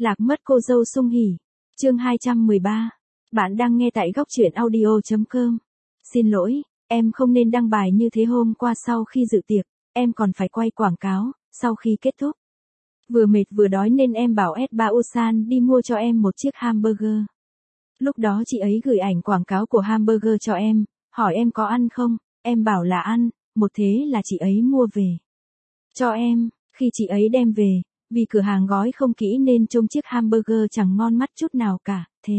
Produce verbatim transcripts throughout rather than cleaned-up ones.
Lạc mất cô dâu Sung Hỉ. Chương hai trăm mười ba. Bạn đang nghe tại góc truyện audio chấm com. Xin lỗi, em không nên đăng bài như thế hôm qua sau khi dự tiệc, em còn phải quay quảng cáo, sau khi kết thúc. Vừa mệt vừa đói nên em bảo ét ba Ulsan đi mua cho em một chiếc hamburger. Lúc đó chị ấy gửi ảnh quảng cáo của hamburger cho em, hỏi em có ăn không, em bảo là ăn, một thế là chị ấy mua về cho em. Khi chị ấy đem về, vì cửa hàng gói không kỹ nên trông chiếc hamburger chẳng ngon mắt chút nào cả, thế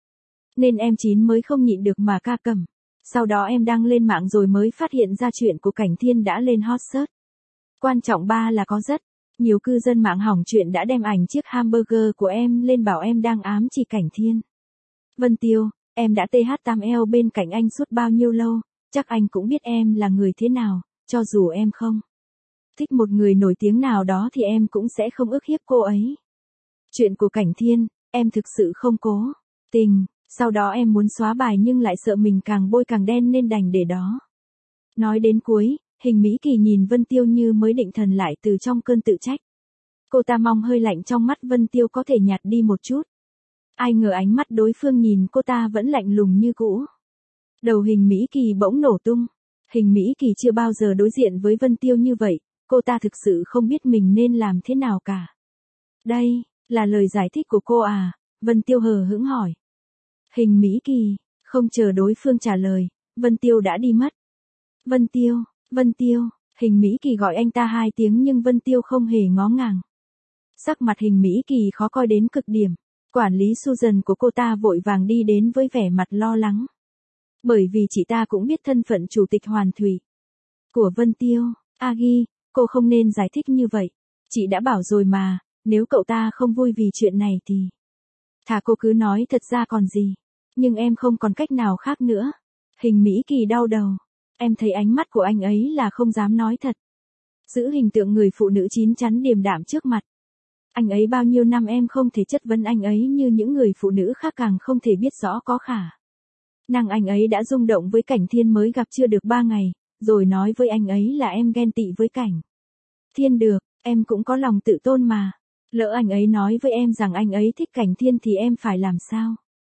nên em chín mới không nhịn được mà ca cẩm. Sau đó em đăng lên mạng rồi mới phát hiện ra chuyện của Cảnh Thiên đã lên hot search. Quan trọng ba là có rất nhiều cư dân mạng hỏng chuyện đã đem ảnh chiếc hamburger của em lên bảo em đang ám chỉ Cảnh Thiên. Vân Tiêu, em đã tê hát tám eo bên cạnh anh suốt bao nhiêu lâu, chắc anh cũng biết em là người thế nào, cho dù em không thích một người nổi tiếng nào đó thì em cũng sẽ không ức hiếp cô ấy. Chuyện của Cảnh Thiên, em thực sự không cố tình, sau đó em muốn xóa bài nhưng lại sợ mình càng bôi càng đen nên đành để đó. Nói đến cuối, Hình Mỹ Kỳ nhìn Vân Tiêu như mới định thần lại từ trong cơn tự trách. Cô ta mong hơi lạnh trong mắt Vân Tiêu có thể nhạt đi một chút. Ai ngờ ánh mắt đối phương nhìn cô ta vẫn lạnh lùng như cũ. Đầu Hình Mỹ Kỳ bỗng nổ tung. Hình Mỹ Kỳ chưa bao giờ đối diện với Vân Tiêu như vậy, cô ta thực sự không biết mình nên làm thế nào cả. Đây, là lời giải thích của cô à? Vân Tiêu hờ hững hỏi. Hình Mỹ Kỳ, không chờ đối phương trả lời, Vân Tiêu đã đi mất. Vân Tiêu, Vân Tiêu, Hình Mỹ Kỳ gọi anh ta hai tiếng nhưng Vân Tiêu không hề ngó ngàng. Sắc mặt Hình Mỹ Kỳ khó coi đến cực điểm. Quản lý Susan của cô ta vội vàng đi đến với vẻ mặt lo lắng. Bởi vì chị ta cũng biết thân phận chủ tịch Hoàn Thủy của Vân Tiêu. Agi, cô không nên giải thích như vậy. Chị đã bảo rồi mà, nếu cậu ta không vui vì chuyện này thì thà cô cứ nói thật ra còn gì. Nhưng em không còn cách nào khác nữa. Hình Mỹ Kỳ đau đầu. Em thấy ánh mắt của anh ấy là không dám nói thật. Giữ hình tượng người phụ nữ chín chắn điềm đạm trước mặt anh ấy bao nhiêu năm, em không thể chất vấn anh ấy như những người phụ nữ khác, càng không thể biết rõ có khả năng anh ấy đã rung động với Cảnh Thiên mới gặp chưa được ba ngày, rồi nói với anh ấy là em ghen tị với Cảnh Thiên. Được, em cũng có lòng tự tôn mà. Lỡ anh ấy nói với em rằng anh ấy thích Cảnh Thiên thì em phải làm sao?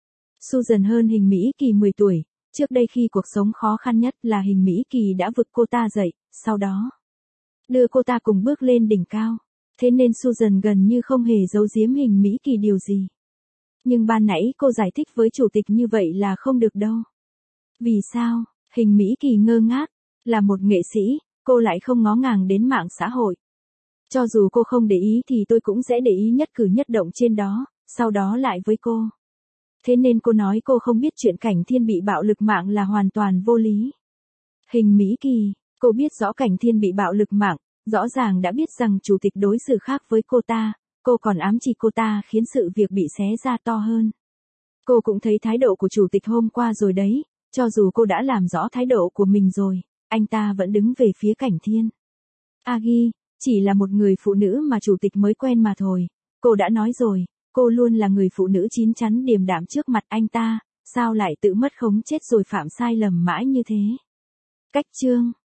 Susan hơn Hình Mỹ Kỳ mười tuổi, trước đây khi cuộc sống khó khăn nhất là Hình Mỹ Kỳ đã vực cô ta dậy, sau đó đưa cô ta cùng bước lên đỉnh cao. Thế nên Susan gần như không hề giấu giếm Hình Mỹ Kỳ điều gì. Nhưng ban nãy cô giải thích với chủ tịch như vậy là không được đâu. Vì sao? Hình Mỹ Kỳ ngơ ngác. Là một nghệ sĩ, cô lại không ngó ngàng đến mạng xã hội. Cho dù cô không để ý thì tôi cũng sẽ để ý nhất cử nhất động trên đó, sau đó lại với cô. Thế nên cô nói cô không biết chuyện Cảnh Thiên bị bạo lực mạng là hoàn toàn vô lý. Hình Mỹ Kỳ, cô biết rõ Cảnh Thiên bị bạo lực mạng. Rõ ràng đã biết rằng chủ tịch đối xử khác với cô ta, cô còn ám chỉ cô ta khiến sự việc bị xé ra to hơn. Cô cũng thấy thái độ của chủ tịch hôm qua rồi đấy, cho dù cô đã làm rõ thái độ của mình rồi, anh ta vẫn đứng về phía Cảnh Thiên. Agi, chỉ là một người phụ nữ mà chủ tịch mới quen mà thôi, cô đã nói rồi, cô luôn là người phụ nữ chín chắn điềm đạm trước mặt anh ta, sao lại tự mất khống chết rồi phạm sai lầm mãi như thế? Cách chương